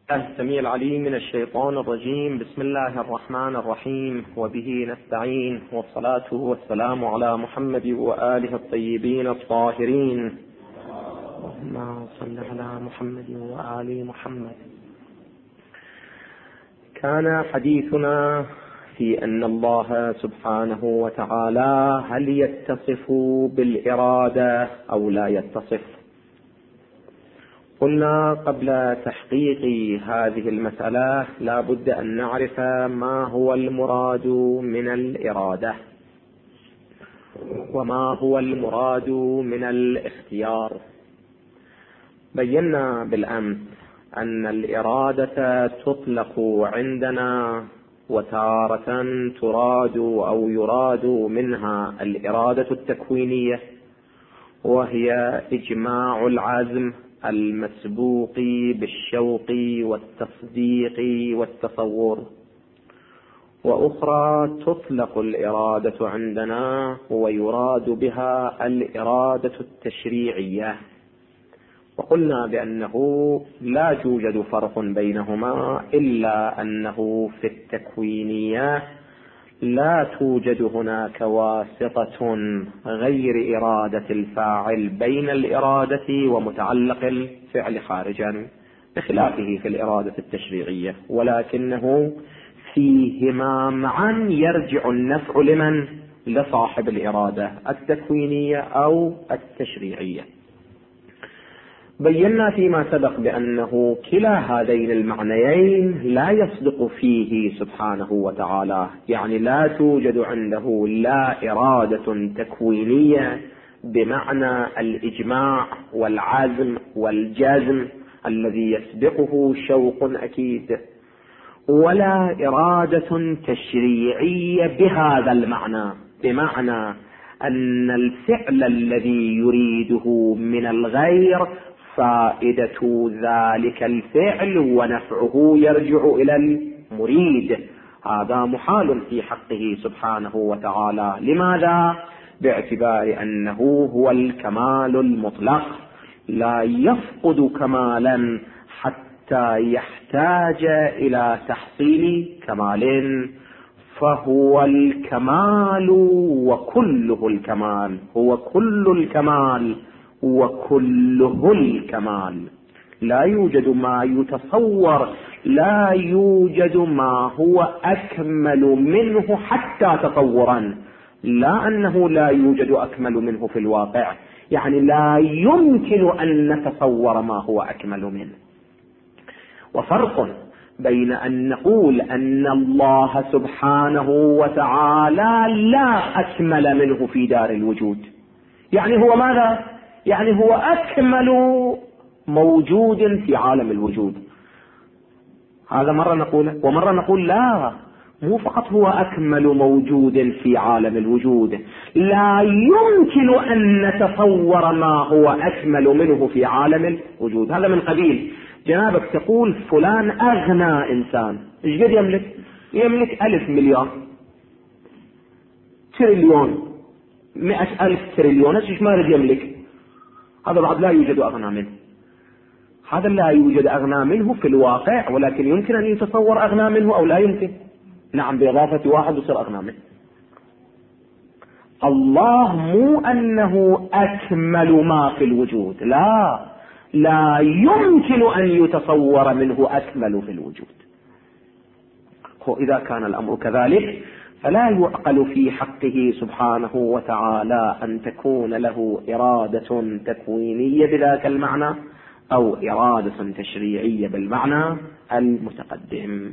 السميع العليم من الشيطان الرجيم. بسم الله الرحمن الرحيم، وبه نستعين، والصلاة والسلام على محمد وآله الطيبين الطاهرين. اللهم صل على محمد وآل محمد. كان حديثنا في أن الله سبحانه وتعالى هل يتصف بالإرادة أو لا يتصف. قلنا قبل تحقيق هذه المسألة لا بد أن نعرف ما هو المراد من الإرادة وما هو المراد من الاختيار. بينا بالأمس أن الإرادة تطلق عندنا وتارة تراد أو يراد منها الإرادة التكوينية، وهي إجماع العزم المسبوق بالشوق والتصديق والتصور. وأخرى تطلق الإرادة عندنا ويراد بها الإرادة التشريعية، وقلنا بأنه لا يوجد فرق بينهما إلا أنه في التكوينية لا توجد هناك واسطة غير إرادة الفاعل بين الإرادة ومتعلق الفعل خارجا، بخلافه في الإرادة التشريعية، ولكنه فيهما معا يرجع النفع لمن؟ لصاحب الإرادة التكوينية أو التشريعية. بينا فيما سبق بأنه كلا هذين المعنيين لا يصدق فيه سبحانه وتعالى، يعني لا توجد عنده لا إرادة تكوينية بمعنى الإجماع والعزم والجزم الذي يسبقه شوق أكيد، ولا إرادة تشريعية بهذا المعنى، بمعنى أن الفعل الذي يريده من الغير فائدة ذلك الفعل ونفعه يرجع إلى المريد. هذا محال في حقه سبحانه وتعالى. لماذا؟ باعتبار أنه هو الكمال المطلق، لا يفقد كمالا حتى يحتاج إلى تحصيل كمال، فهو الكمال وكله الكمال، هو كل الكمال وكله الكمال. لا يوجد ما يتصور، لا يوجد ما هو أكمل منه حتى تصورا، لا أنه لا يوجد أكمل منه في الواقع، يعني لا يمكن أن نتصور ما هو أكمل منه. وفرق بين أن نقول أن الله سبحانه وتعالى لا أكمل منه في دار الوجود، يعني هو ماذا؟ يعني هو أكمل موجود في عالم الوجود. هذا مرة نقوله، ومرة نقول لا، مو فقط هو أكمل موجود في عالم الوجود، لا يمكن أن نتصور ما هو أكمل منه في عالم الوجود. هذا من قبيل جنابك تقول فلان أغنى إنسان، إيش قد يملك؟ يملك 1000 مليار، تريليون، 100,000 تريليون، إيش ما رد يملك؟ هذا بعد لا يوجد أغنى منه. هذا لا يوجد أغنى منه في الواقع، ولكن يمكن أن يتصور أغنى منه أو لا يمكن. نعم، بإضافة واحد يصير أغنى منه. الله مو أنه أكمل ما في الوجود، لا يمكن أن يتصور منه أكمل في الوجود. إذا كان الأمر كذلك فلا يعقل في حقه سبحانه وتعالى أن تكون له إرادة تكوينية بذاك المعنى أو إرادة تشريعية بالمعنى المتقدم.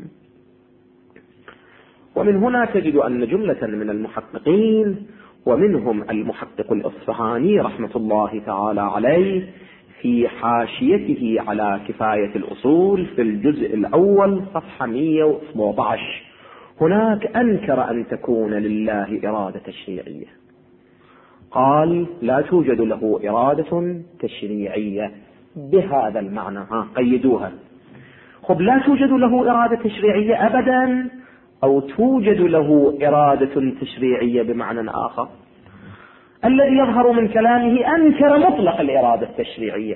ومن هنا تجد أن جملة من المحققين، ومنهم المحقق الإصفهاني رحمة الله تعالى عليه في حاشيته على كفاية الأصول في الجزء الأول صفحة 117، هناك أنكر أن تكون لله إرادة تشريعية. قال لا توجد له إرادة تشريعية بهذا المعنى. قيدوها. لا توجد له إرادة تشريعية أبدا، أو توجد له إرادة تشريعية بمعنى آخر. الذي يظهر من كلامه أنكر مطلق الإرادة التشريعية،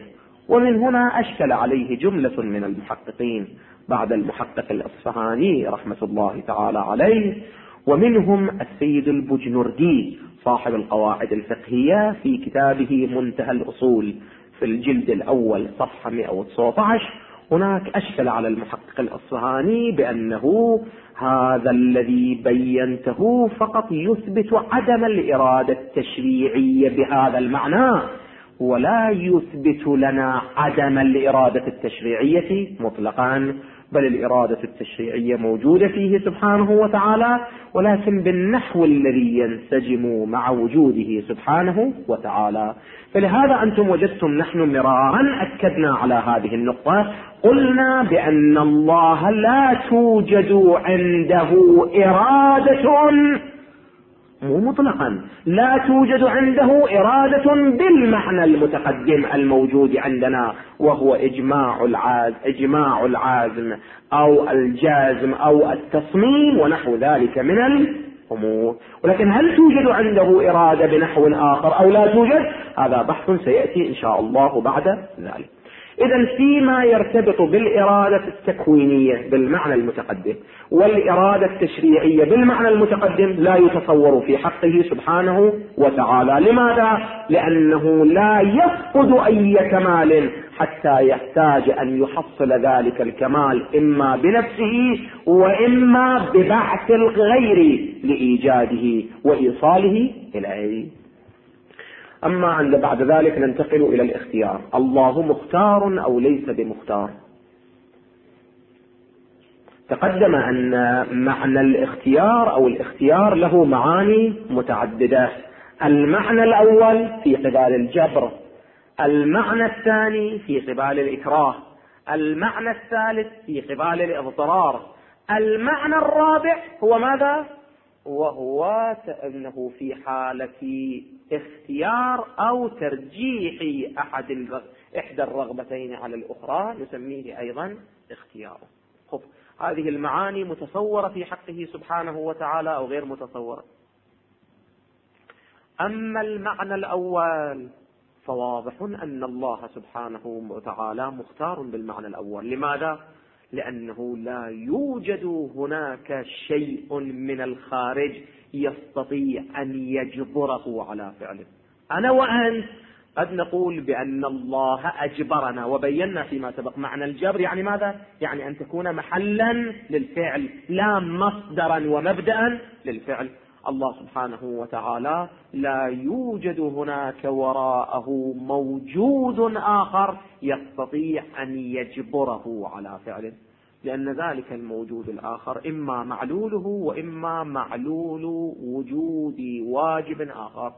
ومن هنا أشكل عليه جملة من المحققين بعد المحقق الأصفهاني رحمة الله تعالى عليه، ومنهم السيد البجنردي صاحب القواعد الفقهية في كتابه منتهى الأصول في الجلد الأول صفحة 119. هناك أشكل على المحقق الأصفهاني بأنه هذا الذي بينته فقط يثبت عدم الإرادة التشريعية بهذا المعنى، ولا يثبت لنا عدم الإرادة التشريعية مطلقا، بل الإرادة التشريعية موجودة فيه سبحانه وتعالى، ولكن بالنحو الذي ينسجم مع وجوده سبحانه وتعالى. فلهذا أنتم وجدتم نحن مرارا أكدنا على هذه النقطة، قلنا بأن الله لا توجد عنده إرادة، مو مطلقا، لا توجد عنده إرادة بالمعنى المتقدم الموجود عندنا، وهو إجماع العازم أو الجازم أو التصميم ونحو ذلك من الأمور. ولكن هل توجد عنده إرادة بنحو آخر أو لا توجد؟ هذا بحث سيأتي إن شاء الله بعد ذلك. إذن فيما يرتبط بالإرادة التكوينية بالمعنى المتقدم والإرادة التشريعية بالمعنى المتقدم لا يتصور في حقه سبحانه وتعالى. لماذا؟ لأنه لا يفقد أي كمال حتى يحتاج أن يحصل ذلك الكمال إما بنفسه وإما ببعث الغير لإيجاده وإيصاله إليه. أما عند بعد ذلك ننتقل إلى الاختيار. الله مختار أو ليس بمختار؟ تقدم أن معنى الاختيار أو الاختيار له معاني متعددة. المعنى الأول في قبال الجبر، المعنى الثاني في قبال الإكراه، المعنى الثالث في قبال الإضطرار، المعنى الرابع هو ماذا؟ وهو أنه في حالة اختيار أو ترجيح إحدى الرغبتين على الأخرى نسميه أيضا اختيار. هذه المعاني متصورة في حقه سبحانه وتعالى أو غير متصورة؟ أما المعنى الأول فواضح أن الله سبحانه وتعالى مختار بالمعنى الأول. لماذا؟ لأنه لا يوجد هناك شيء من الخارج يستطيع أن يجبره على فعله. أنا وأنت قد نقول بأن الله أجبرنا، وبينا فيما سبق معنى الجبر يعني ماذا؟ يعني أن تكون محلا للفعل لا مصدرا ومبدأ للفعل. الله سبحانه وتعالى لا يوجد هناك وراءه موجود آخر يستطيع أن يجبره على فعله، لأن ذلك الموجود الآخر إما معلوله وإما معلول وجود واجب آخر.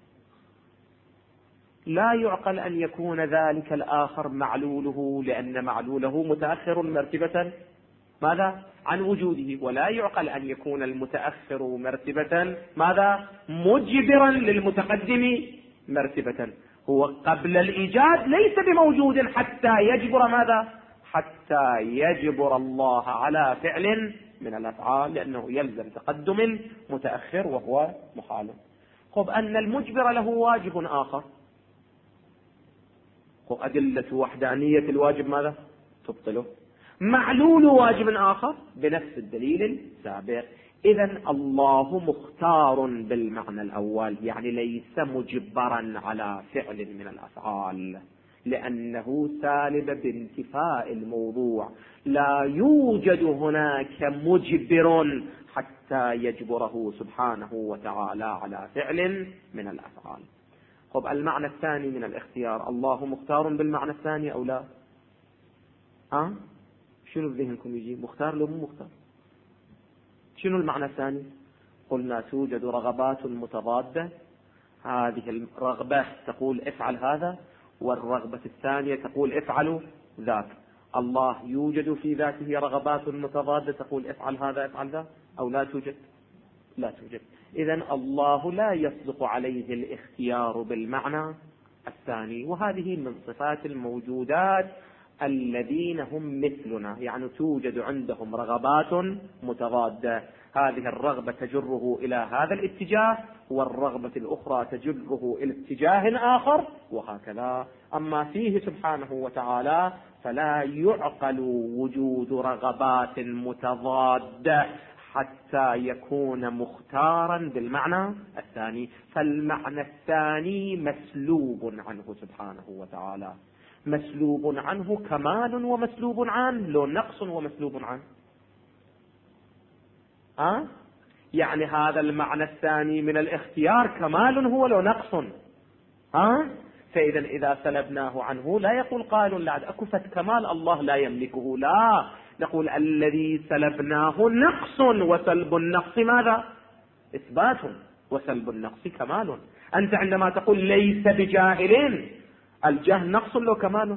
لا يعقل أن يكون ذلك الآخر معلوله، لأن معلوله متأخر مرتبة ماذا؟ عن وجوده. ولا يعقل أن يكون المتأخر مرتبة ماذا؟ مجبرا للمتقدم مرتبة. هو قبل الإيجاد ليس بموجود حتى يجبر ماذا؟ حتى يجبر الله على فعل من الأفعال، لأنه يلزم تقدم متأخر وهو محال. أن المجبر له واجب آخر، أدلة وحدانية الواجب ماذا؟ تبطله. معلول واجب آخر بنفس الدليل السابق. إذن الله مختار بالمعنى الأول، يعني ليس مجبرا على فعل من الأفعال، لأنه سالب بانتفاء الموضوع. لا يوجد هناك مجبر حتى يجبره سبحانه وتعالى على فعل من الأفعال. المعنى الثاني من الاختيار، الله مختار بالمعنى الثاني أو لا؟ شنو ذهنكم يجي؟ مختار لو مو مختار؟ شنو المعنى الثاني؟ قلنا توجد رغبات متضادة، هذه الرغبة تقول افعل هذا، والرغبة الثانية تقول افعلوا ذاك. الله يوجد في ذاته رغبات متضادة تقول افعل هذا افعل ذا، أو لا توجد؟ لا توجد. إذن الله لا يصدق عليه الاختيار بالمعنى الثاني. وهذه من صفات الموجودات الذين هم مثلنا، يعني توجد عندهم رغبات متضادة، هذه الرغبة تجره إلى هذا الاتجاه والرغبة الأخرى تجره إلى اتجاه آخر وهكذا. أما فيه سبحانه وتعالى فلا يعقل وجود رغبات متضادة حتى يكون مختارا بالمعنى الثاني، فالمعنى الثاني مسلوب عنه سبحانه وتعالى، مسلوب عنه كمال ومسلوب عنه لو نقص ومسلوب عنه. يعني هذا المعنى الثاني من الاختيار كمال هو لو نقص. فإذا إذا سلبناه عنه لا يقول قائل لا أكفت كمال الله لا يملكه، لا، نقول الذي سلبناه نقص، وسلب النقص ماذا؟ إثبات، وسلب النقص كمال. أنت عندما تقول ليس بجاهل، الجهل نقص لو كمال؟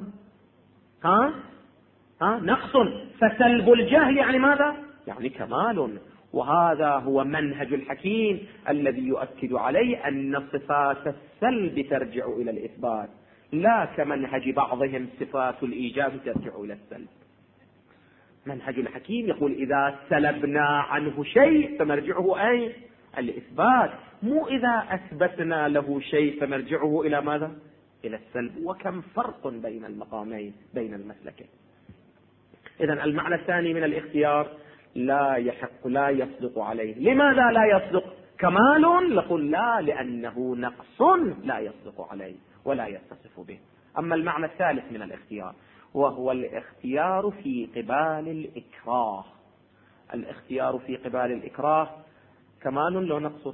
نقص، فسلب الجهل يعني ماذا؟ يعني كمال. وهذا هو منهج الحكيم الذي يؤكد عليه أن صفات السلب ترجع إلى الإثبات، لا كمنهج بعضهم صفات الإيجاب ترجع إلى السلب. منهج الحكيم يقول إذا سلبنا عنه شيء فمرجعه أين؟ الإثبات، مو إذا أثبتنا له شيء فمرجعه إلى ماذا؟ إلى السلب. وكم فرق بين المقامين بين المسلكين. إذن المعنى الثاني من الاختيار لا يحق، لا يصدق عليه. لماذا لا يصدق؟ كمال؟ نقول لا، لأنه نقص لا يصدق عليه ولا يتصف به. أما المعنى الثالث من الاختيار وهو الاختيار في قبال الإكراه. الاختيار في قبال الإكراه كمال لو نقص؟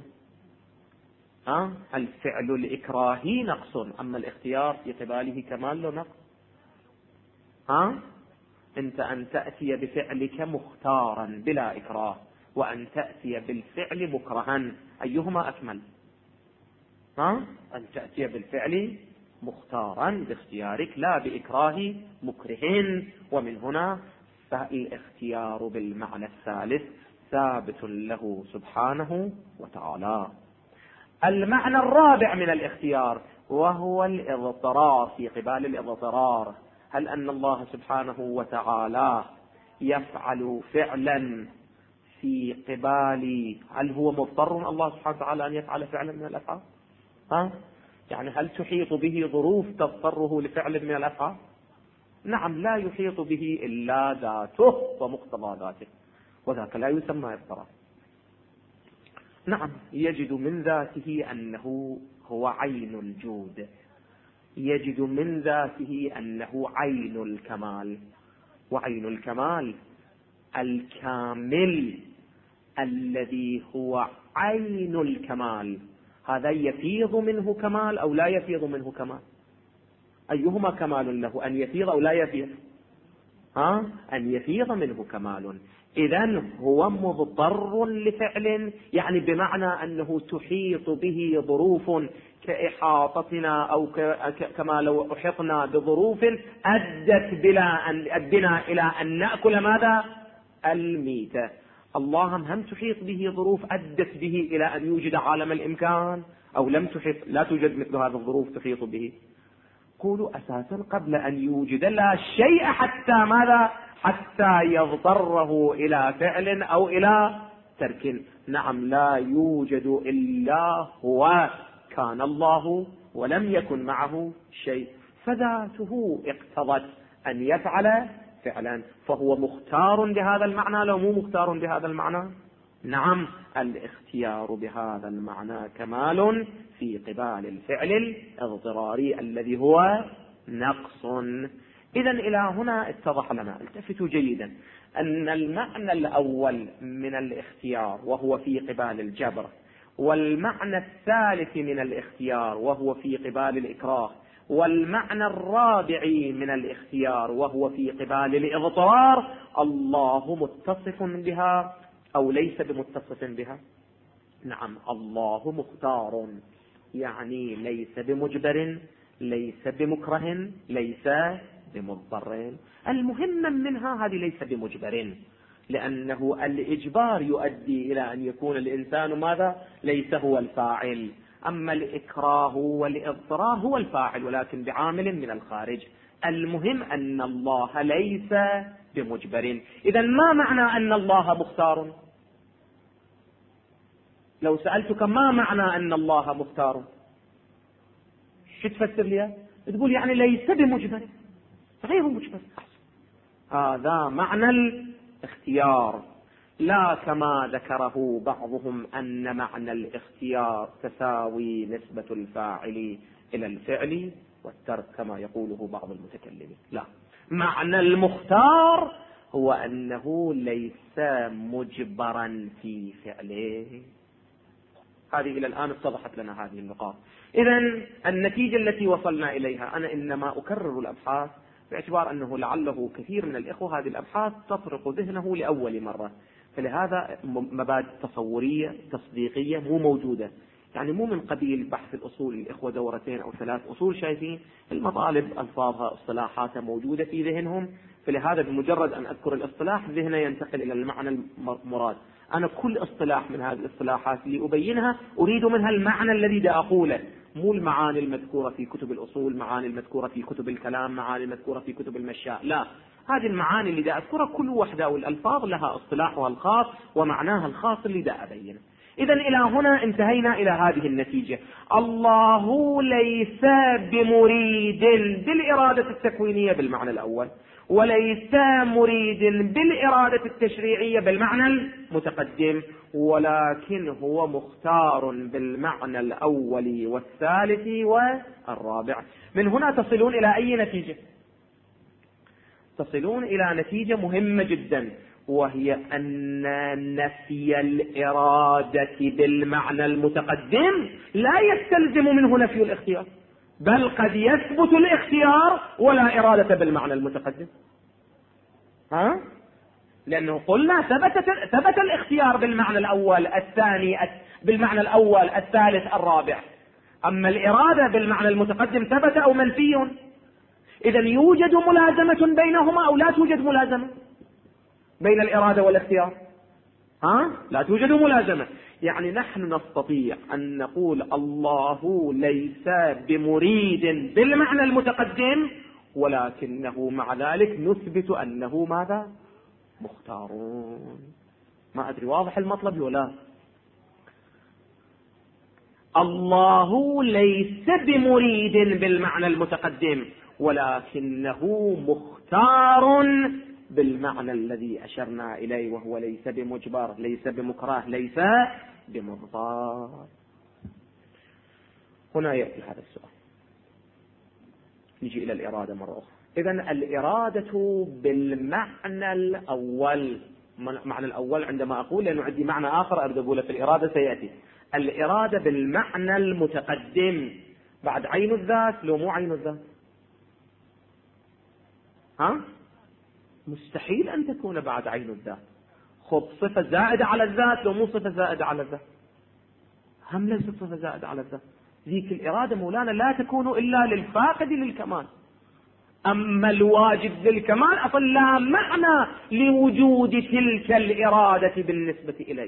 الفعل الإكراهي نقص، أما الاختيار في قباله كمال لو نقص. أنت أن تأتي بفعلك مختارا بلا إكراه، وأن تأتي بالفعل مكرها، أيهما أكمل؟ أن تأتي بالفعل مختارا باختيارك لا بإكراه مكره. ومن هنا فالاختيار بالمعنى الثالث ثابت له سبحانه وتعالى. المعنى الرابع من الاختيار وهو الاضطرار في قبال الاضطرار. هل أن الله سبحانه وتعالى يفعل فعلا في قبال، هل هو مضطر الله سبحانه وتعالى أن يفعل فعلا من الأفعال؟ يعني هل تحيط به ظروف تضطره لفعل من الأفعال؟ نعم، لا يحيط به إلا ذاته ومقتضى ذاته، وذاك لا يسمى اضطرار. نعم، يجد من ذاته أنه هو عين الجود، يجد من ذاته أنه عين الكمال، وعين الكمال الكامل الذي هو عين الكمال، هذا يفيض منه كمال أو لا يفيض منه كمال؟ أيهما كمال له، أن يفيض أو لا يفيض؟ أن يفيض منه كمال. إذن هو مضطر لفعل، يعني بمعنى أنه تحيط به ظروف كإحاطتنا أو كما لو أحطنا بظروف أدت إلى أن نأكل ماذا؟ الميتة. الله هم تحيط به ظروف أدت به إلى أن يوجد عالم الإمكان، أو لم تحيط، لا توجد مثل هذه الظروف تحيط به. قولوا أساسا قبل أن يوجد لا شيء حتى ماذا؟ حتى يضطره إلى فعل أو إلى ترك. نعم، لا يوجد إلا هو، كان الله ولم يكن معه شيء، فذاته اقتضت أن يفعل فعلا، فهو مختار بهذا المعنى لو مو مختار بهذا المعنى؟ نعم، الاختيار بهذا المعنى كمال في قبال الفعل الاضطراري الذي هو نقص. إذن إلى هنا اتضح لنا، التفتوا جيدا، أن المعنى الأول من الاختيار وهو في قبال الجبر، والمعنى الثالث من الاختيار وهو في قبال الإكراه، والمعنى الرابع من الاختيار وهو في قبال الإضطرار، الله متصف بها أو ليس بمتصف بها؟ نعم، الله مختار، يعني ليس بمجبر، ليس بمكره، ليس بمضطر. المهم منها هذه ليس بمجبر، لأنه الإجبار يؤدي إلى أن يكون الإنسان ماذا؟ ليس هو الفاعل. أما الإكراه والإضطرار هو الفاعل ولكن بعامل من الخارج، المهم أن الله ليس بمجبر. إذا ما معنى أن الله مختار؟ لو سألتك ما معنى أن الله مختار، شو تفسر لي؟ تقول يعني ليس بمجبر، غير مجبر. هذا معنى الاختيار، لا كما ذكره بعضهم أن معنى الاختيار تساوي نسبة الفاعل إلى الفعل والترك كما يقوله بعض المتكلمين. لا، معنى المختار هو أنه ليس مجبرا في فعله. هذه إلى الآن اتضحت لنا هذه النقاط. إذن النتيجة التي وصلنا إليها، أنا إنما أكرر الأبحاث باعتبار أنه لعله كثير من الإخوة هذه الأبحاث تطرق ذهنه لأول مرة، فلهذا مبادئ تصورية تصديقية مو موجودة. يعني مو من قبيل بحث الأصول الإخوة دورتين أو 3 أصول شايفين المطالب ألفاظها اصطلاحاتها موجودة في ذهنهم، فلهذا بمجرد أن أذكر الاصطلاح ذهنه ينتقل إلى المعنى المراد. أنا كل اصطلاح من هذه الاصطلاحات اللي أبينها أريد منها المعنى الذي دا أقوله، مو المعاني المذكورة في كتب الأصول، معاني المذكورة في كتب الكلام، معاني المذكورة في كتب المشاء. لا، هذه المعاني اللي دا أذكرها كل وحدة والألفاظ لها اصطلاحها الخاص ومعناها الخاص اللي دا أبينه. إذن إلى هنا انتهينا إلى هذه النتيجة. الله ليس بمريد بالإرادة التكوينية بالمعنى الأول، وليس مريد بالإرادة التشريعية بالمعنى المتقدم، ولكن هو مختار بالمعنى الأول والثالث والرابع. من هنا تصلون إلى أي نتيجة؟ تصلون إلى نتيجة مهمة جدا، وهي أن نفي الإرادة بالمعنى المتقدم لا يستلزم منه نفي الاختيار، بل قد يثبت الاختيار ولا إرادة بالمعنى المتقدم. لأنه قلنا ثبت الاختيار بالمعنى الأول الثاني، بالمعنى الأول الثالث الرابع، أما الإرادة بالمعنى المتقدم ثبت أو منفي. إذا يوجد ملازمة بينهما أو لا توجد ملازمة بين الإرادة والاختيار؟ لا توجد ملازمة. يعني نحن نستطيع أن نقول الله ليس بمريد بالمعنى المتقدم، ولكنه مع ذلك نثبت أنه ماذا؟ مختارون. ما أدري واضح المطلب ولا؟ الله ليس بمريد بالمعنى المتقدم، ولكنه مختار بالمعنى الذي أشرنا إليه، وهو ليس بمجبر، ليس بمكره، ليس بمضطر. هنا يأتي هذا السؤال، نجي إلى الإرادة مرة أخرى. إذن الإرادة بالمعنى الأول، معنى الأول عندما أقول لأنه عندي معنى آخر أريد أقوله في الإرادة سيأتي. الإرادة بالمعنى المتقدم بعد عين الذات لو مو عين الذات؟ مستحيل أن تكون بعد عين الذات. خذ صفة زائدة على الذات لو مو صفة زائدة على الذات، هم ليست صفة زائدة على الذات. ذيك الإرادة مولانا لا تكون إلا للفاقد للكمال. أما الواجب للكمال أصلا لا معنى لوجود تلك الإرادة بالنسبة إليه،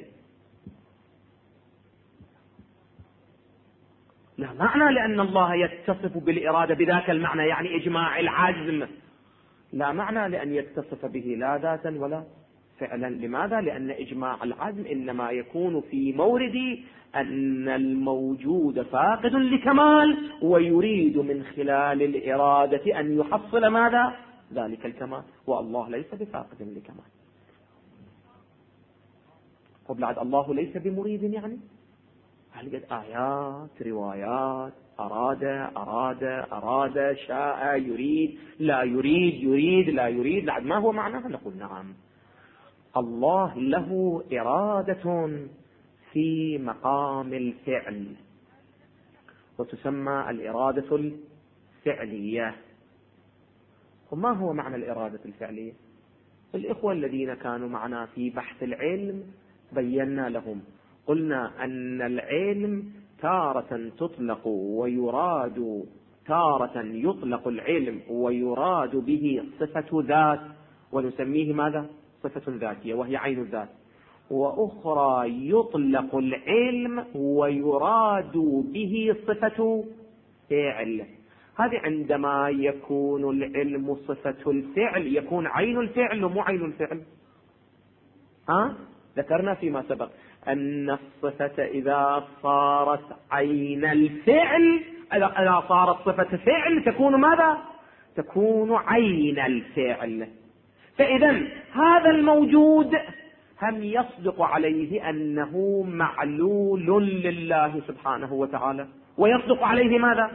لا معنى لأن الله يتصف بالإرادة بذاك المعنى يعني إجماع العزم، لا معنى لأن يتصف به لا ذاتا ولا فعلا. لماذا؟ لأن إجماع العزم إنما يكون في مورد أن الموجود فاقد لكمال ويريد من خلال الإرادة أن يحصل ماذا؟ ذلك الكمال، والله ليس بفاقد لكمال. وبعد الله ليس بمريد، يعني هل قد آيات روايات أراد شاء يريد لا يريد يريد لا يريد، لعد ما هو معناه؟ نقول نعم، الله له إرادة في مقام الفعل وتسمى الإرادة الفعلية. وما هو معنى الإرادة الفعلية؟ الإخوة الذين كانوا معنا في بحث العلم بينا لهم، قلنا أن العلم تارة تطلق ويراد، تارة يطلق العلم ويراد به صفة ذات ونسميه ماذا؟ صفة ذاتية وهي عين الذات، وأخرى يطلق العلم ويراد به صفة فعل. هذه عندما يكون العلم صفة الفعل يكون عين الفعل ومو عين الفعل. ذكرنا فيما سبق أن الصفة إذا صارت عين الفعل، إذا صارت صفة فعل تكون ماذا؟ تكون عين الفعل. فإذا هذا الموجود هم يصدق عليه أنه معلول لله سبحانه وتعالى، ويصدق عليه ماذا؟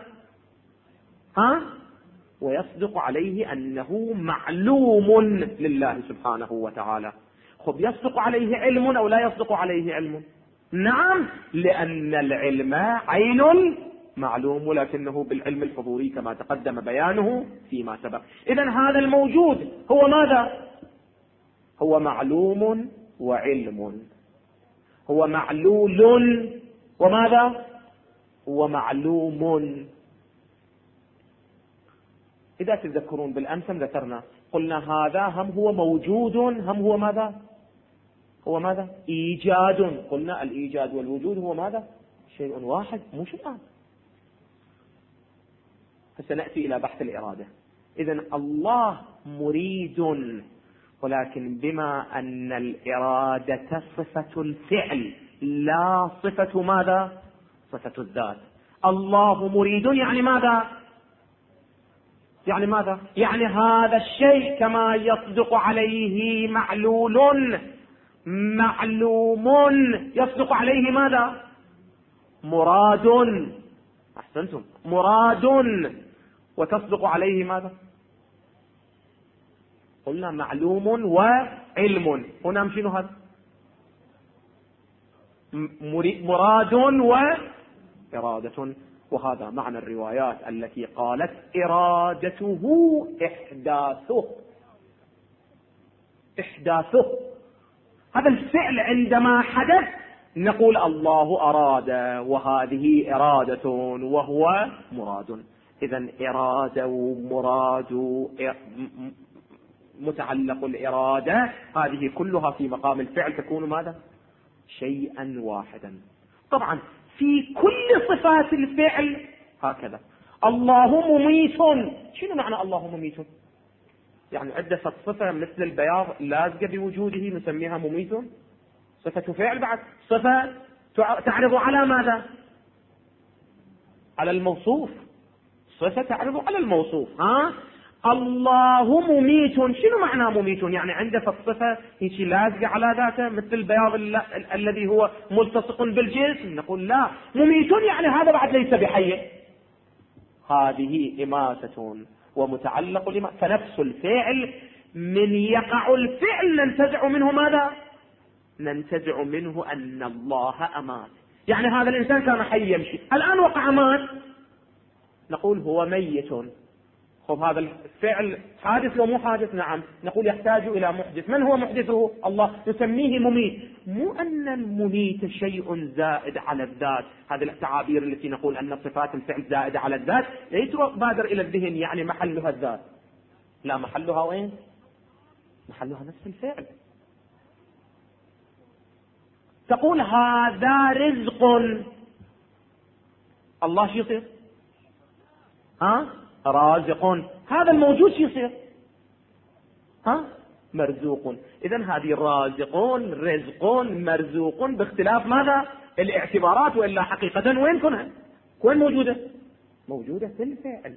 ويصدق عليه أنه معلوم لله سبحانه وتعالى. خب يصدق عليه علم أو لا يصدق عليه علم؟ نعم، لأن العلم عين معلوم، ولكنه بالعلم الحضوري كما تقدم بيانه فيما سبق. إذن هذا الموجود هو ماذا؟ هو معلوم وعلم، هو معلول وماذا؟ ومعلوم. إذا تذكرون بالأمس ذكرنا قلنا هذا هم هو موجود، هم هو ماذا؟ هو ماذا؟ إيجاد. قلنا الإيجاد والوجود هو ماذا؟ شيء واحد مو شيئان. فسنأتي إلى بحث الإرادة. إذن الله مريد، ولكن بما أن الإرادة صفة الفعل لا صفة ماذا؟ صفة الذات. الله مريد يعني ماذا؟ يعني ماذا؟ يعني هذا الشيء كما يصدق عليه معلول معلوم يصدق عليه ماذا؟ مراد. أحسنتم، مراد. وتصدق عليه ماذا؟ قلنا معلوم وعلم. هنا شنو هذا؟ مراد وإرادة. وهذا معنى الروايات التي قالت إرادته إحداثه. هذا الفعل عندما حدث نقول الله أراد، وهذه إرادة وهو مراد. إذن إرادة ومراد متعلق الإرادة هذه كلها في مقام الفعل تكون ماذا؟ شيئا واحدا. طبعا في كل صفات الفعل هكذا. الله مميت. شنو معنى الله مميت؟ يعني عدة صفة مثل البياض لازقة بوجوده نسميها مميت. صفة فعل بعد صفة تعرض على ماذا؟ على الموصوف. صفة تعرض على الموصوف. الله مميت. شنو معنى مميت؟ يعني عنده الصفة هيك لازقة على ذاته مثل البياض الذي هو ملتصق بالجسم. نقول لا، مميت يعني هذا بعد ليس بحي. هذه إماتة ومتعلق فنفس الفعل من يقع الفعل ننتزع منه ماذا؟ ننتزع منه أن الله أمات. يعني هذا الإنسان كان حي يمشي، الآن وقع مات، نقول هو ميت. خب هذا الفعل حادث ومو حادث؟ نعم. نقول يحتاج إلى محدث. من هو محدثه؟ الله. نسميه مميت. مو أن المميت شيء زائد على الذات. هذه التعابير التي نقول أن صفات الفعل زائدة على الذات ليس بادر إلى الذهن يعني محلها الذات. لا، محلها وين؟ محلها نفس الفعل. تقول هذا رزق، الله شو يصير؟ رازق. هذا الموجود شو يصير؟ مرزوق. إذن هذه رازقون رزقون مرزوقون باختلاف ماذا؟ الاعتبارات. وإلا حقيقة وين كنها؟ وين موجودة؟ موجودة في الفعل.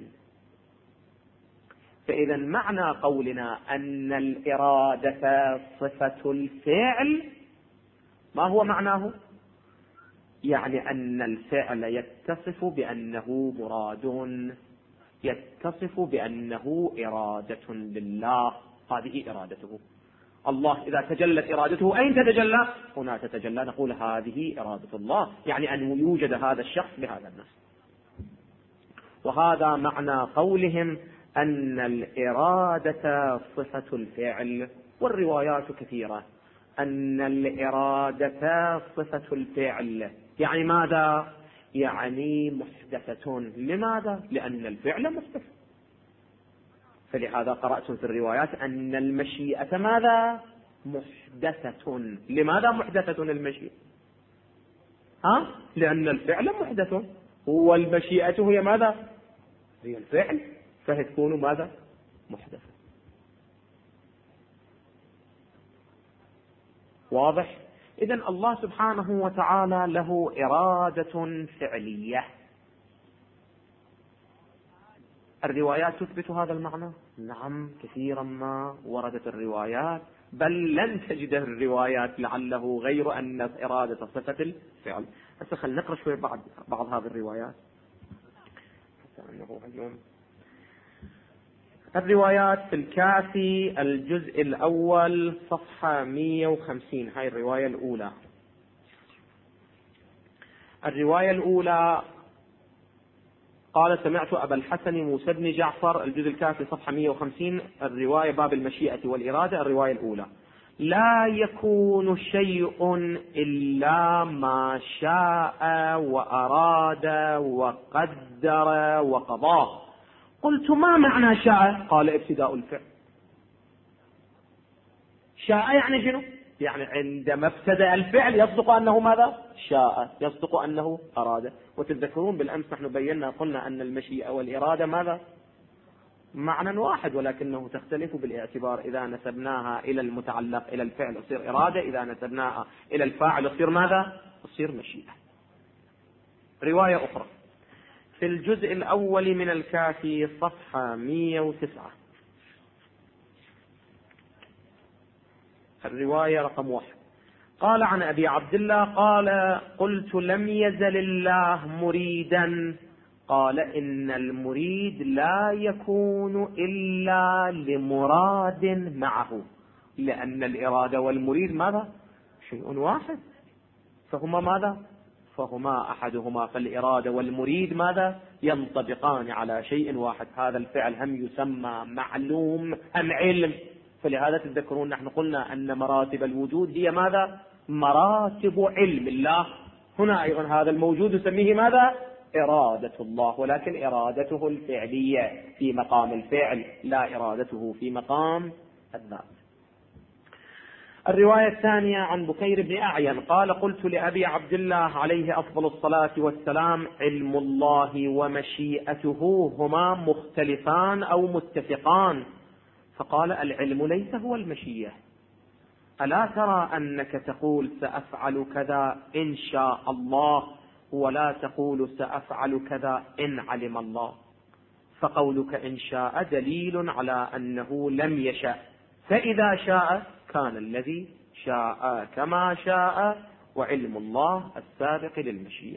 فإذا معنى قولنا أن الإرادة صفة الفعل ما هو معناه؟ يعني أن الفعل يتصف بأنه مراد، يتصف بأنه إرادة لله. هذه إرادته. الله إذا تجلت إرادته أين تتجلى؟ هنا تتجلى. نقول هذه إرادة الله، يعني أن يوجد هذا الشخص بهذا النفس. وهذا معنى قولهم أن الإرادة صفة الفعل. والروايات كثيرة أن الإرادة صفة الفعل. يعني ماذا؟ يعني محدثة. لماذا؟ لأن الفعل محدث. فلهذا قرأتم في الروايات أن المشيئة ماذا؟ محدثة. لماذا محدثة المشيئة؟ لأن الفعل محدث، والمشيئة هي ماذا؟ هي الفعل فهي تكون ماذا؟ محدثة. واضح؟ إذن الله سبحانه وتعالى له إرادة فعلية. الروايات تثبت هذا المعنى؟ نعم، كثيرا ما وردت الروايات، بل لن تجد الروايات لعله غير أن إرادة صفة الفعل. هسه خلينا نقرأ شوي بعض هذه الروايات. الروايات في الكافي الجزء الأول صفحة 150. هاي الرواية الأولى. الرواية الأولى قال: سمعت أبا الحسن موسى بن جعفر، الجزء الكافي صفحة 150، الرواية باب المشيئة والإرادة، الرواية الأولى: لا يكون شيء إلا ما شاء وأراد وقدر وقضاه. قلت: ما معنى شاء؟ قال: ابتداء الفعل. شاء يعني شنو؟ يعني عندما ابتدأ الفعل يصدق أنه ماذا؟ شاء، يصدق أنه أراد. وتذكرون بالأمس نحن بينا قلنا أن المشيئة والإرادة ماذا؟ معنى واحد، ولكنه تختلف بالاعتبار. إذا نسبناها إلى المتعلق إلى الفعل يصير إرادة، إذا نسبناها إلى الفاعل يصير ماذا؟ يصير مشيئة. رواية أخرى في الجزء الأول من الكافي صفحة 109، الرواية رقم 1: قال عن أبي عبد الله قال: قلت: لم يزل الله مريدا. قال: إن المريد لا يكون إلا لمراد معه، لأن الإرادة والمريد ماذا؟ شيء واحد، فهما ماذا؟ فهما أحدهما. فالإرادة والمريد ماذا؟ ينطبقان على شيء واحد. هذا الفعل هم يسمى معلوم أم علم. فلهذا تذكرون نحن قلنا أن مراتب الوجود هي ماذا؟ مراتب علم الله. هنا أيضا هذا الموجود نسميه ماذا؟ إرادة الله، ولكن إرادته الفعلية في مقام الفعل، لا إرادته في مقام الذات. الرواية الثانية عن بكير بن أعين قال: قلت لأبي عبد الله عليه أفضل الصلاة والسلام: علم الله ومشيئته هما مختلفان أو متفقان؟ فقال: العلم ليس هو المشيئة. ألا ترى أنك تقول سأفعل كذا إن شاء الله، ولا تقول سأفعل كذا إن علم الله؟ فقولك إن شاء دليل على أنه لم يشأ، فإذا شاء كان الذي شاء كما شاء، وعلم الله السابق للمشيئة.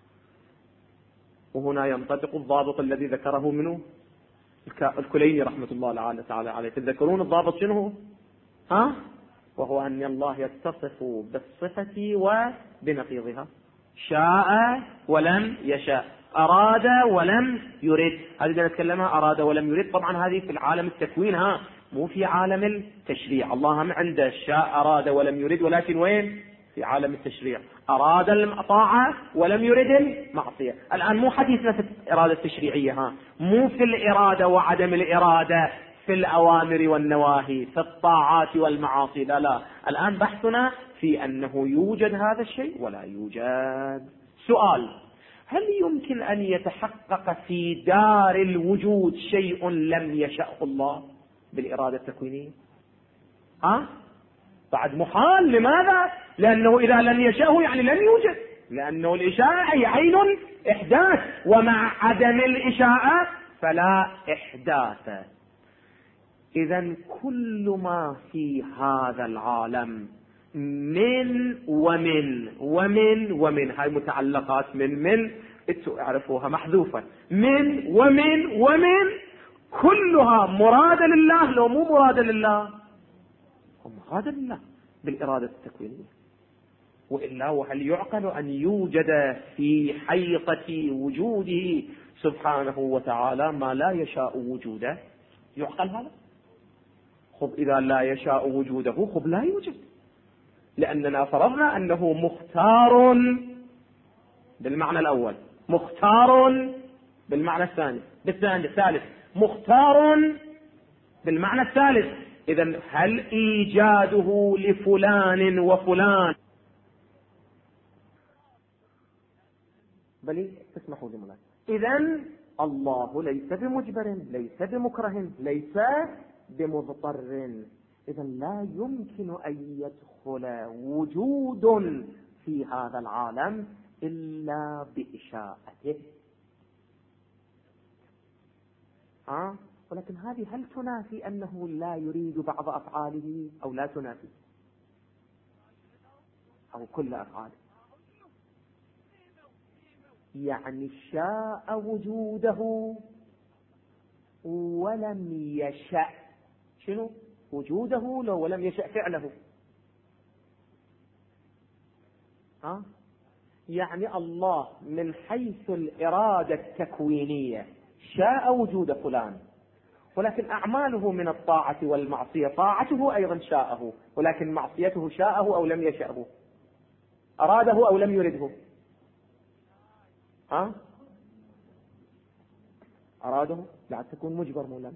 وهنا ينطبق الضابط الذي ذكره منه الكليني رحمة الله تعالى عليه. تذكرون الضابط شنو؟ وهو أن الله يتصف بالصفة وبنقيضها. شاء ولم يشاء، أراد ولم يرد. هذه نتكلمها أراد ولم يرد. طبعا هذه في العالم التكوين، مو في عالم التشريع. الله هم عنده شاء أراد ولم يرد، ولكن وين؟ في عالم التشريع. أراد الطاعة ولم يرد المعصية. الآن مو حديثنا في الإرادة التشريعية، مو في الإرادة وعدم الإرادة في الأوامر والنواهي، في الطاعات والمعاصي، لا. الآن بحثنا في أنه يوجد هذا الشيء ولا يوجد. سؤال: هل يمكن أن يتحقق في دار الوجود شيء لم يشأه الله بالإرادة التكوينية؟ بعد محال. لماذا؟ لأنه إذا لم يشأه يعني لم يوجد، لأنه الإشاءة هي عين الإحداث، ومع عدم الإشاءة فلا إحداث. إذن كل ما في هذا العالم من ومن ومن ومن، هاي متعلقات من تعرفوها محذوفة، من ومن ومن، كلها مرادة لله لو مو مرادة لله؟ مرادة لله بالإرادة التكوينية. وإلا وهل يعقل أن يوجد في حيطة وجوده سبحانه وتعالى ما لا يشاء وجوده؟ يعقل هذا؟ إذا لا يشاء وجوده لا يوجد، لأننا فرضنا أنه مختار بالمعنى الأول، مختار بالمعنى الثاني، الثالث مختار بالمعنى الثالث. إذن هل إيجاده لفلان وفلان بل تسمحوا لي؟ إذن الله ليس بمجبر، ليس بمكره، ليس بمضطر. إذا لا يمكن أن يدخل وجود في هذا العالم إلا بإشاءته. ولكن هذه هل تنافي أنه لا يريد بعض أفعاله أو لا تنافي، أو كل أفعاله؟ يعني شاء وجوده ولم يشأ شنو وجوده لو ولم يشأ فعله. يعني الله من حيث الإرادة التكوينية شاء وجود فلان، ولكن أعماله من الطاعة والمعصية، طاعته أيضا شاءه، ولكن معصيته شاءه أو لم يشأه، أراده أو لم يرده. أراده لا تكون مجبر مولانا.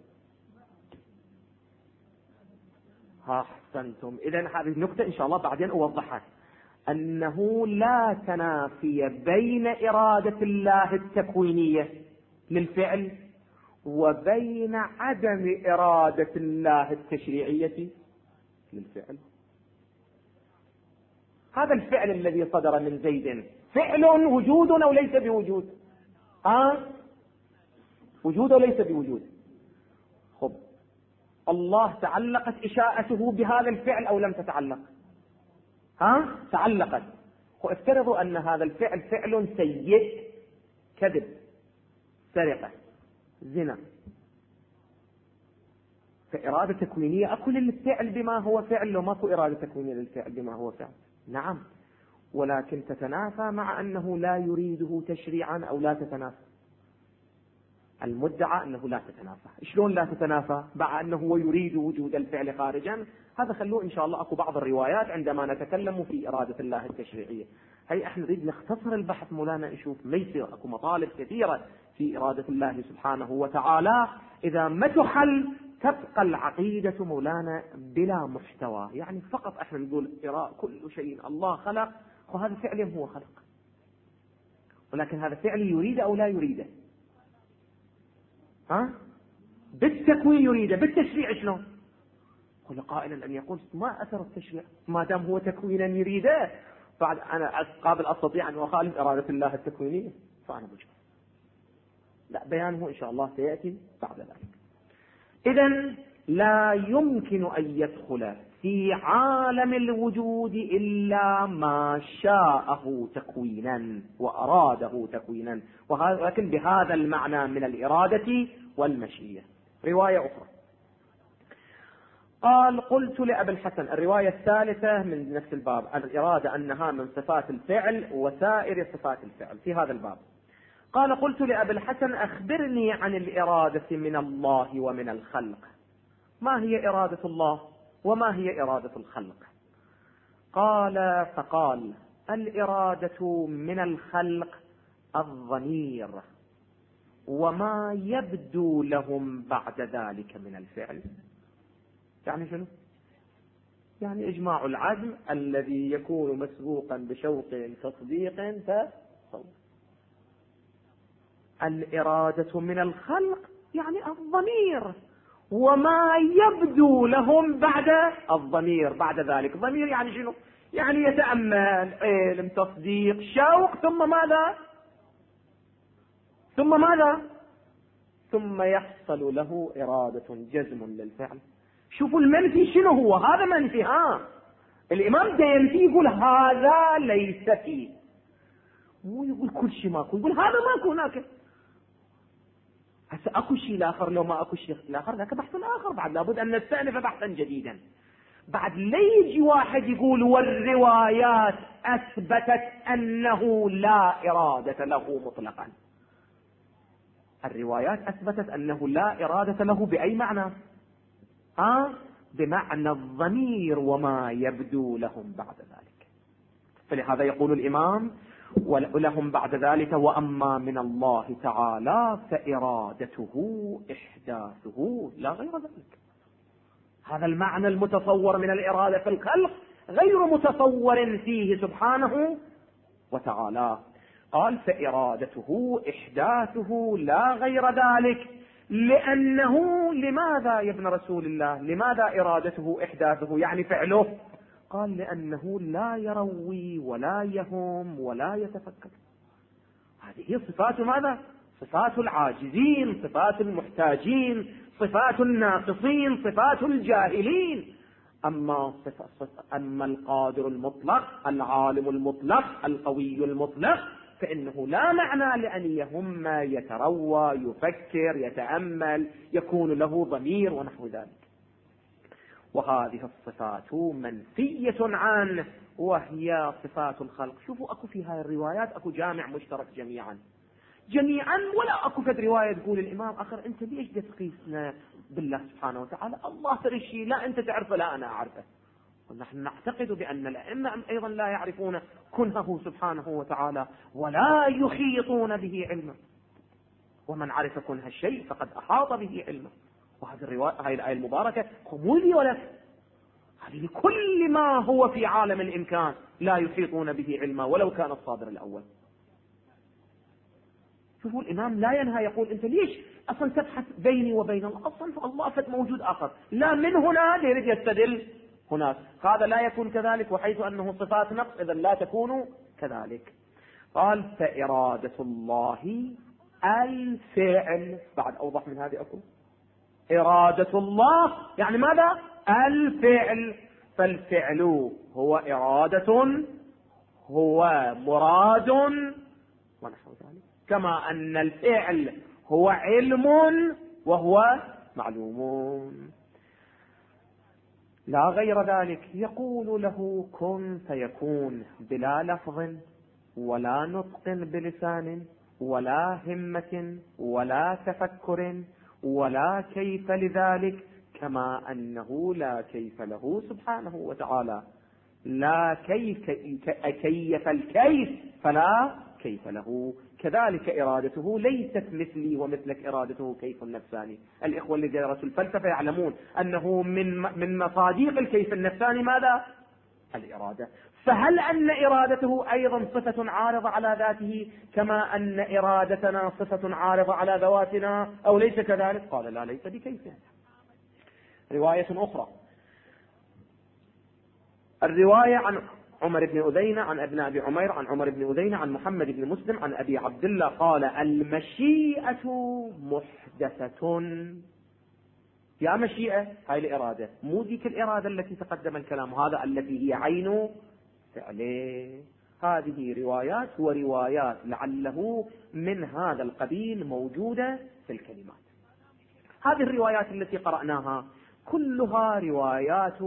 أحسنتم. إذن هذه النقطة إن شاء الله بعدين أوضحها، أنه لا تنافي بين إرادة الله التكوينية للفعل وبين عدم إرادة الله التشريعية للفعل. هذا الفعل الذي صدر من زيد فعل وجود أو ليس بوجود؟ وجود أو ليس بوجود؟ خب الله تعلقت إشاءته بهذا الفعل أو لم تتعلق؟ تعلقت. وافترضوا أن هذا الفعل فعل سيء، كذب، سرقة، زنا، فإرادة تكوينية أكو للفعل بما هو فعل، لو ماكو إرادة تكوينية للفعل بما هو فعل. نعم، ولكن تتنافى مع أنه لا يريده تشريعا أو لا تتنافى. المدعى أنه لا تتنافى. شلون لا تتنافى مع أنه هو يريد وجود الفعل خارجا؟ هذا خلوه إن شاء الله أكو بعض الروايات عندما نتكلم في إرادة الله التشريعية. هي احنا نريد نختصر البحث مولانا، نشوف ما يصير أكو مطالب كثيرة في إرادة الله سبحانه وتعالى إذا ما تحل تبقى العقيدة مولانا بلا محتوى. يعني فقط احنا نقول كل شيء الله خلق، وهذا فعل هو خلق، ولكن هذا فعل يريد أو لا يريده؟ بالتكوين يريده، بالتشريع شلون؟ كل قائل أن يقول ما أثر التشريع ما دام هو تكوينا يريده، بعد أنا قابل أستطيع أن أخالف إرادة الله التكوينية، فأنا مجبر. لا، بيانه إن شاء الله سيأتي بعد ذلك. إذن لا يمكن أن يدخل في عالم الوجود إلا ما شاءه تكوينا وأراده تكوينا، ولكن بهذا المعنى من الإرادة والمشيئة. رواية أخرى قال: قلت لأبي الحسن، الرواية الثالثة من نفس الباب، الإرادة أنها من صفات الفعل وسائر صفات الفعل في هذا الباب. قال: قلت لأبي الحسن أخبرني عن الإرادة من الله ومن الخلق، ما هي إرادة الله وما هي إرادة الخلق؟ فقال: الإرادة من الخلق الضمير وما يبدو لهم بعد ذلك من الفعل. يعني شنو؟ يعني إجماع العزم الذي يكون مسبوقا بشوق تصديق فصور. الإرادة من الخلق يعني الضمير وما يبدو لهم بعد الضمير بعد ذلك. ضمير يعني شنو؟ يعني يتأمل، علم، تصديق، شوق، ثم ماذا؟ ثم يحصل له إرادة، جزم للفعل. شوفوا المنفي شنو هو؟ هذا منفي. الإمام ده ينفي، يقول هذا ليس فيه، مو يقول كل شيء ماكو، يقول هذا ماكو هناك. هسه اكو شيء الاخر، لو ما اكو شيء الاخر ذاك بحث اخر، بعد لابد ان نستأنف بحثا جديدا. بعد لا يجي واحد يقول والروايات اثبتت انه لا إرادة له مطلقا. الروايات اثبتت انه لا إرادة له بأي معنى؟ بمعنى الضمير وما يبدو لهم بعد ذلك. فلهذا يقول الإمام: ولهم بعد ذلك وأما من الله تعالى فإرادته إحداثه لا غير ذلك. هذا المعنى المتصور من الإرادة في الخلق غير متصور فيه سبحانه وتعالى. قال فإرادته إحداثه لا غير ذلك، لأنه لماذا يا ابن رسول الله؟ لماذا إرادته إحداثه يعني فعله؟ قال لأنه لا يروي ولا يهم ولا يتفكر. هذه صفات ماذا؟ صفات العاجزين، صفات المحتاجين، صفات الناقصين، صفات الجاهلين. أما القادر المطلق، العالم المطلق، القوي المطلق، فإنه لا معنى لأن يهم، يتروى، يفكر، يتأمل، يكون له ضمير ونحو ذلك. وهذه الصفات منفية عنه، وهي صفات الخلق. شوفوا أكو في هاي الروايات أكو جامع مشترك جميعا، ولا أكو فد رواية تقول الإمام آخر أنت ليش تقيسنا بالله سبحانه وتعالى؟ الله ترى الشيء لا أنت تعرفه لا أنا أعرفه. ونحن نعتقد بأن الأئمة أيضا لا يعرفون كنهه سبحانه وتعالى ولا يحيطون به علما، ومن عرف كنه الشيء فقد أحاط به علما. وهذه الرواية، هذه الآية المباركة قمولي ولك، هذه كل ما هو في عالم الإمكان لا يحيطون به علما ولو كان الصادر الأول. شوفوا الإمام لا ينهى يقول أنت ليش أصلا تبحث بيني وبين الله؟ أصلا فالله فد موجود آخر، لا من هنا يريد يستدل هناك. هذا لا يكون كذلك، وحيث أنه صفات نقص إذا لا تكون كذلك. قال فإرادة الله الفعل، بعد أوضح من هذه أقول إرادة الله يعني ماذا؟ الفعل. فالفعل هو إرادة، هو مراد ونحو ذلك، كما أن الفعل هو علم وهو معلوم، لا غير ذلك. يقول له كن فيكون بلا لفظ ولا نطق بلسان ولا همة ولا تفكر ولا كيف لذلك، كما أنه لا كيف له سبحانه وتعالى. لا كيف الكيف فلا كيف له. كذلك إرادته ليست مثلي ومثلك إرادته كيف النفساني. الإخوة اللي درسوا الفلسفة يعلمون أنه من مصادق الكيف النفساني ماذا؟ الإرادة. فهل أن إرادته أيضا صفة عارضة على ذاته كما أن إرادتنا صفة عارضة على ذواتنا أو ليس كذلك؟ قال لا، ليس بكيف. رواية أخرى، الرواية عن عمر بن أذينة عن ابن أبي عمير عن عمر بن أذينة عن محمد بن مسلم عن أبي عبد الله قال المشيئة محدثة. يا مشيئة هاي الإرادة، مو ذيك الإرادة التي تقدم الكلام، هذا التي هي عين فعله. هذه روايات وروايات لعله من هذا القبيل موجودة في الكلمات. هذه الروايات التي قرأناها كلها روايات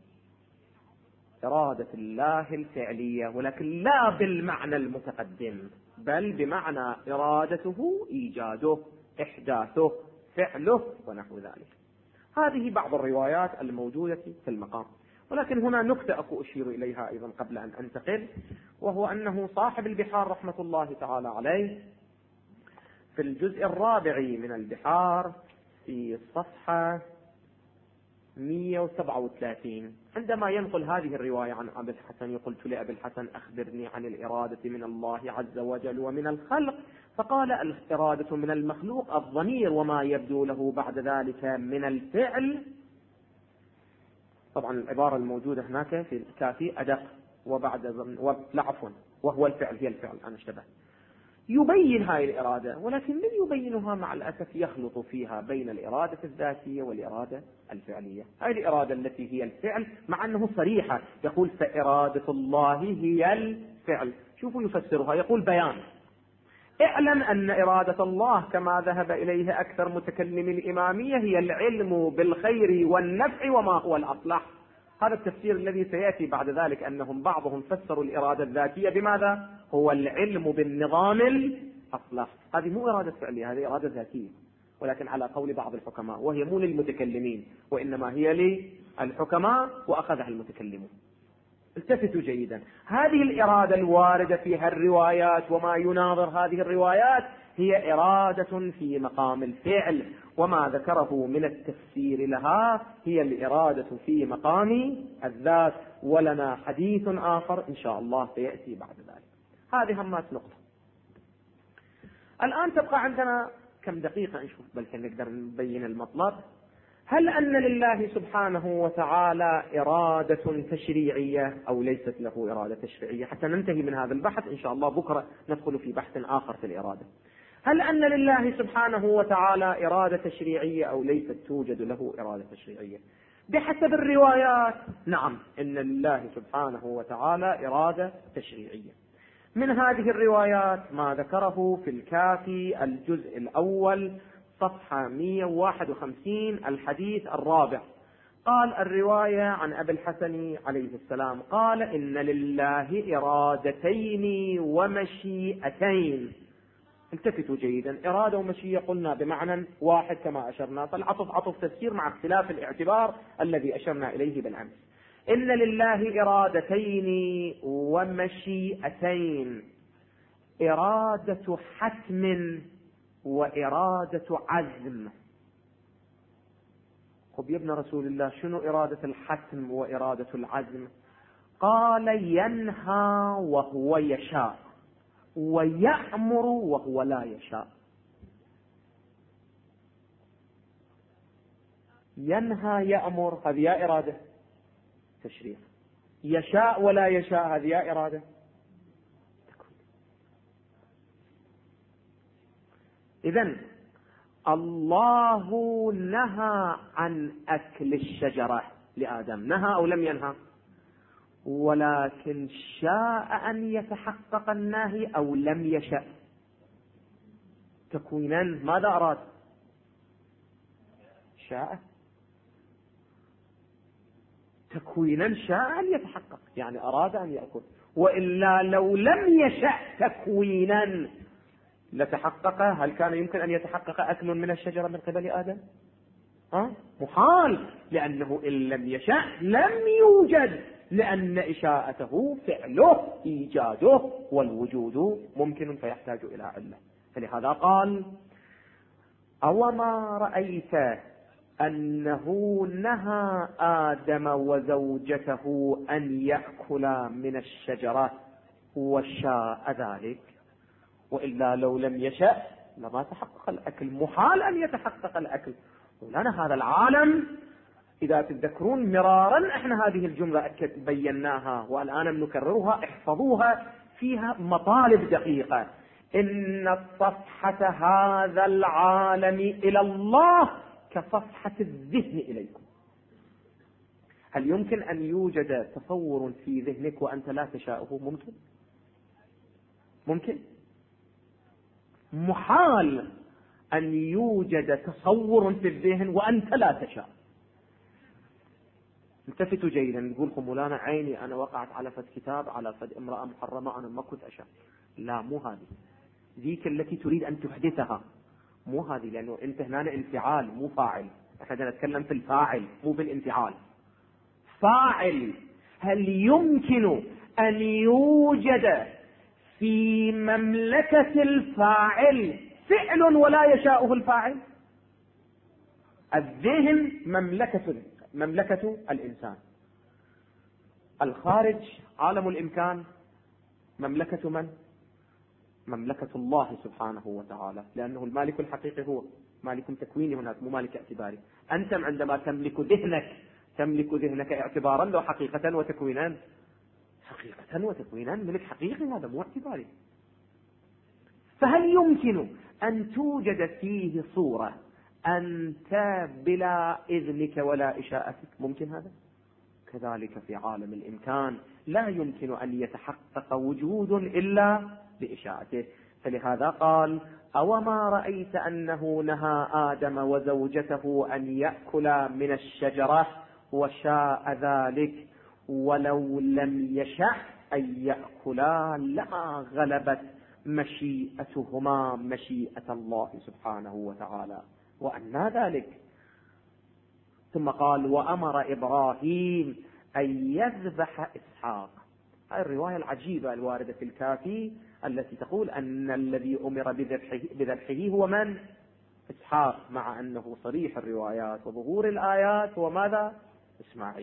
إرادة الله الفعلية، ولكن لا بالمعنى المتقدم، بل بمعنى إرادته إيجاده، إحداثه، فعله ونحو ذلك. هذه بعض الروايات الموجودة في المقام. ولكن هنا نكتة أكو أشير إليها أيضا قبل أن أنتقل، وهو أنه صاحب البحار رحمة الله تعالى عليه في الجزء الرابع من البحار في الصفحة 137 عندما ينقل هذه الرواية عن أبي الحسن، قلت لأبي الحسن أخبرني عن الإرادة من الله عز وجل ومن الخلق، فقال الإرادة من المخلوق الضمير وما يبدو له بعد ذلك من الفعل. طبعا العبارة الموجودة هناك في الكافي أدق، وبعد عفوا وهو الفعل، هي الفعل، أنا اشتبهت. يبين هاي الإرادة، ولكن من يبينها مع الأسف يخلط فيها بين الإرادة الذاتية والإرادة الفعلية. هاي الإرادة التي هي الفعل مع أنه صريحة، يقول فإرادة الله هي الفعل. شوفوا يفسرها، يقول بيان: اعلم أن إرادة الله كما ذهب إليه أكثر متكلم الإمامية هي العلم بالخير والنفع وما هو الأصلح. هذا التفسير الذي سيأتي بعد ذلك، أنهم بعضهم فسروا الإرادة الذاتية بماذا؟ هو العلم بالنظام الأصلح. هذه مو إرادة فعلية، هذه إرادة ذاتية، ولكن على قول بعض الحكماء، وهي مو للمتكلمين وإنما هي للحكماء وأخذها المتكلمون. التفتوا جيدا، هذه الإرادة الواردة فيها الروايات وما يناظر هذه الروايات هي إرادة في مقام الفعل، وما ذكره من التفسير لها هي الإرادة في مقام الذات. ولنا حديث آخر إن شاء الله سيأتي بعد ذلك. هذه همات نقطة. الآن تبقى عندنا كم دقيقة نشوف بل نقدر نبين المطلب. هل أن لله سبحانه وتعالى إرادة تشريعية أو ليست له إرادة تشريعية؟ حتى ننتهي من هذا البحث إن شاء الله، بكرة ندخل في بحث آخر في الإرادة. هل أن لله سبحانه وتعالى إرادة تشريعية أو ليست توجد له إرادة تشريعية؟ بحسب الروايات نعم، إن لله سبحانه وتعالى إرادة تشريعية. من هذه الروايات ما ذكره في الكافي الجزء الأول صفحة 151 الحديث الرابع. قال الرواية عن أبي الحسن عليه السلام قال إن لله إرادتين ومشيئتين. التفتوا جيدا، إرادة ومشيئة قلنا بمعنى واحد كما أشرنا، فالعطف عطف تفسير مع اختلاف الاعتبار الذي أشرنا إليه بالأمس. إن لله إرادتين ومشيئتين، إرادة حتم وإرادة عزم. خب يا ابن رسول الله شنو إرادة الحتم وإرادة العزم؟ قال ينهى وهو يشاء ويأمر وهو لا يشاء. ينهى يأمر هذه يا إرادة تشريع، يشاء ولا يشاء هذه يا إرادة. إذن الله نهى عن أكل الشجرة لآدم، نهى أو لم ينهى؟ ولكن شاء أن يتحقق النهي أو لم يشاء؟ تكوينا ماذا أراد؟ شاء. تكوينا شاء أن يتحقق، يعني أراد أن يأكل، وإلا لو لم يشاء تكوينا لتحقق. هل كان يمكن أن يتحقق أكل من الشجرة من قبل آدم؟ محال، لأنه إن لم يشاء لم يوجد، لأن إشاءته فعله إيجاده، والوجود ممكن فيحتاج إلى علة. فلهذا قال أوما رأيت أنه نهى آدم وزوجته أن يأكلا من الشجرة وشاء ذلك، وإلا لو لم يشاء لما تحقق الأكل، محال أن يتحقق الأكل. ولنا هذا العالم إذا تذكرون مرارا احنا هذه الجملة بيناها والآن نكررها، احفظوها، فيها مطالب دقيقة. إن صفحة هذا العالم إلى الله كصفحة الذهن إليكم. هل يمكن أن يوجد تصور في ذهنك وأنت لا تشاءه؟ ممكن؟ ممكن؟ محال أن يوجد تصور في الذهن وأنت لا تشاء. التفتوا جيدا، نقول لكم مولانا عيني أنا وقعت على فد كتاب على فد امرأة محرمة أنا ما كنت أشاء. لا، مو هذه، ذيك التي تريد أن تحدثها، مو هذه، لأنه أنت هنا انفعال مو فاعل، احنا نتكلم في الفاعل مو بالانفعال. فاعل. هل يمكن أن يوجد في مملكة الفاعل فعل ولا يشاءه الفاعل؟ الذهن مملكة الإنسان، الخارج عالم الإمكان مملكة من؟ مملكة الله سبحانه وتعالى، لأنه المالك الحقيقي هو مالك تكويني هناك، مو مالك اعتباري. أنت عندما تملك ذهنك اعتبارا لو حقيقة وتكوينا، حقيقة وتكوينا ملك حقيقي، هذا مو اعتباري. فهل يمكن أن توجد فيه صورة أنت بلا إذنك ولا إشاءتك؟ ممكن هذا؟ كذلك في عالم الإمكان لا يمكن أن يتحقق وجود إلا بإشاءته. فلهذا قال أوما رأيت أنه نهى آدم وزوجته أن يأكلا من الشجرة وشاء ذلك، ولو لم يشأ أن يأكلا لما غلبت مشيئتهما مشيئة الله سبحانه وتعالى، وأنى ذلك. ثم قال وأمر إبراهيم أن يذبح إسحاق. هذه الرواية العجيبة الواردة في الكافي التي تقول أن الذي أمر بذبحه هو من؟ إسحاق، مع أنه صريح الروايات وظهور الآيات هو ماذا؟ إسماعيل.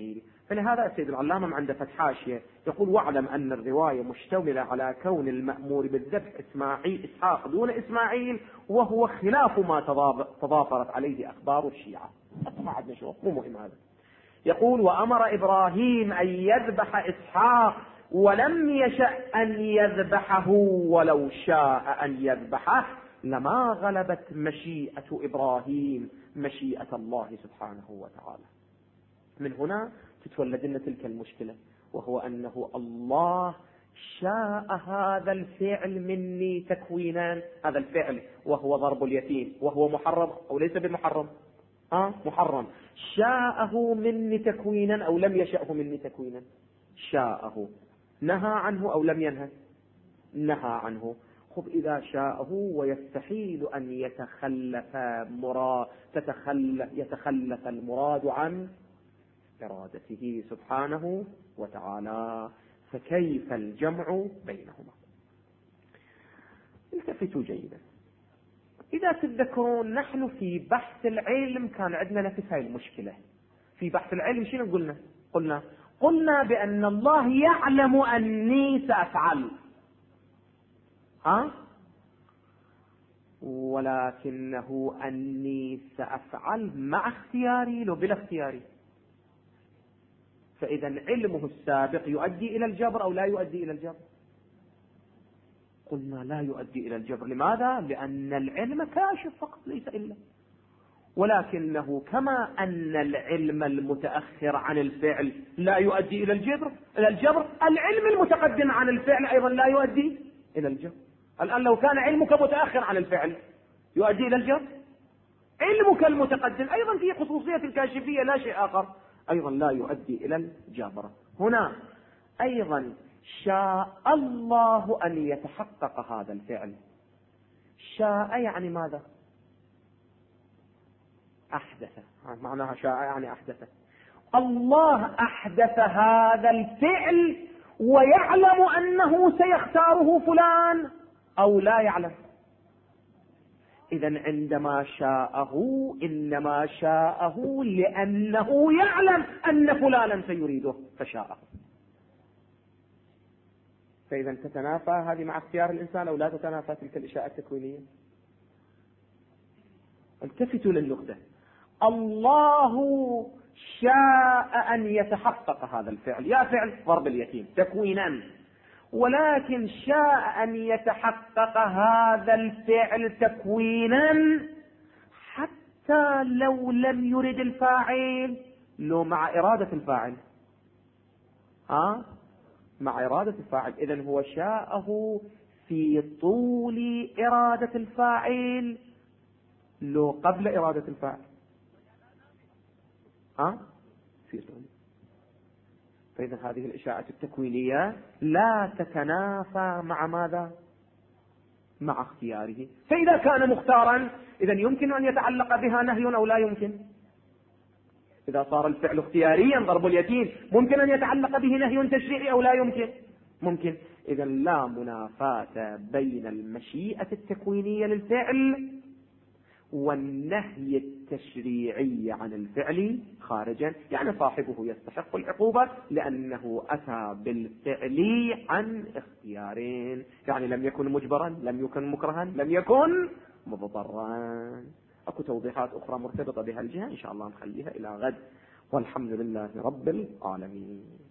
فلهذا السيد العلامة عنده فتح حاشية يقول: واعلم أن الرواية مشتملة على كون المأمور بالذبح إسحاق دون إسماعيل، وهو خلاف ما تضافرت عليه أخبار الشيعة. ما عندنا شو، مو مهم هذا. يقول: وأمر إبراهيم أن يذبح إسحاق ولم يشأ أن يذبحه، ولو شاء أن يذبحه لما غلبت مشيئة إبراهيم مشيئة الله سبحانه وتعالى. من هنا تتولد لنا تلك المشكلة، وهو أنه الله شاء هذا الفعل مني تكوينا، هذا الفعل وهو ضرب اليتيم، وهو محرم أو ليس بمحرم؟ محرم. شاءه مني تكوينا أو لم يشأه مني تكوينا؟ شاءه. نهى عنه أو لم ينهى؟ نهى عنه. خب إذا شاءه ويستحيل أن يتخلف المراد عن إرادته سبحانه وتعالى، فكيف الجمع بينهما؟ التفتوا جيدا. إذا تتذكرون نحن في بحث العلم كان عندنا نفس هاي المشكلة. في بحث العلم شنو قلنا بأن الله يعلم أني سأفعل، ولكنه أني سأفعل مع اختياري لو بلا اختياري. فإذا علمه السابق يؤدي إلى الجبر أو لا يؤدي إلى الجبر؟ قلنا لا يؤدي إلى الجبر. لماذا؟ لأن العلم كاشف فقط ليس إلا، ولكنه كما أن العلم المتأخر عن الفعل لا يؤدي إلى الجبر، العلم المتقدم عن الفعل أيضا لا يؤدي إلى الجبر. الآن لو كان علمك متأخر عن الفعل يؤدي إلى الجبر، علمك المتقدم أيضا فيه خصوصية الكاشفية لا شيء آخر، أيضا لا يؤدي إلى الجبر. هنا أيضا شاء الله أن يتحقق هذا الفعل. شاء يعني ماذا؟ أحدث. معناها شاء يعني أحدث. الله أحدث هذا الفعل ويعلم أنه سيختاره فلان أو لا يعلم. إذن عندما شاءه إنما شاءه لأنه يعلم أن فلانا سيريده فشاءه. فإذا تتنافى هذه مع اختيار الإنسان أو لا تتنافى تلك الإشاءة التكوينية؟ التفتوا للنقطة. الله شاء أن يتحقق هذا الفعل، يا فعل ضرب اليتيم تكوينا، ولكن شاء أن يتحقق هذا الفعل تكوينا حتى لو لم يرد الفاعل، لو مع إرادة الفاعل. مع إرادة الفاعل. إذن هو شاءه في طول إرادة الفاعل لو قبل إرادة الفاعل. في طول. فإذا هذه الإشاعة التكوينية لا تتنافى مع ماذا؟ مع اختياره. فإذا كان مختارا إذن يمكن أن يتعلق بها نهي أو لا يمكن؟ إذا صار الفعل اختياريا ضرب اليتيم ممكن أن يتعلق به نهي تشريعي أو لا يمكن؟ ممكن. إذن لا منافاة بين المشيئة التكوينية للفعل والنهي التشريعي عن الفعل خارجا، يعني صاحبه يستحق العقوبة لأنه أتى بالفعل عن اختيارين، يعني لم يكن مجبرا، لم يكن مكرها، لم يكن مضطرا. أكو توضيحات أخرى مرتبطة بها الجهة إن شاء الله نخليها إلى غد، والحمد لله رب العالمين.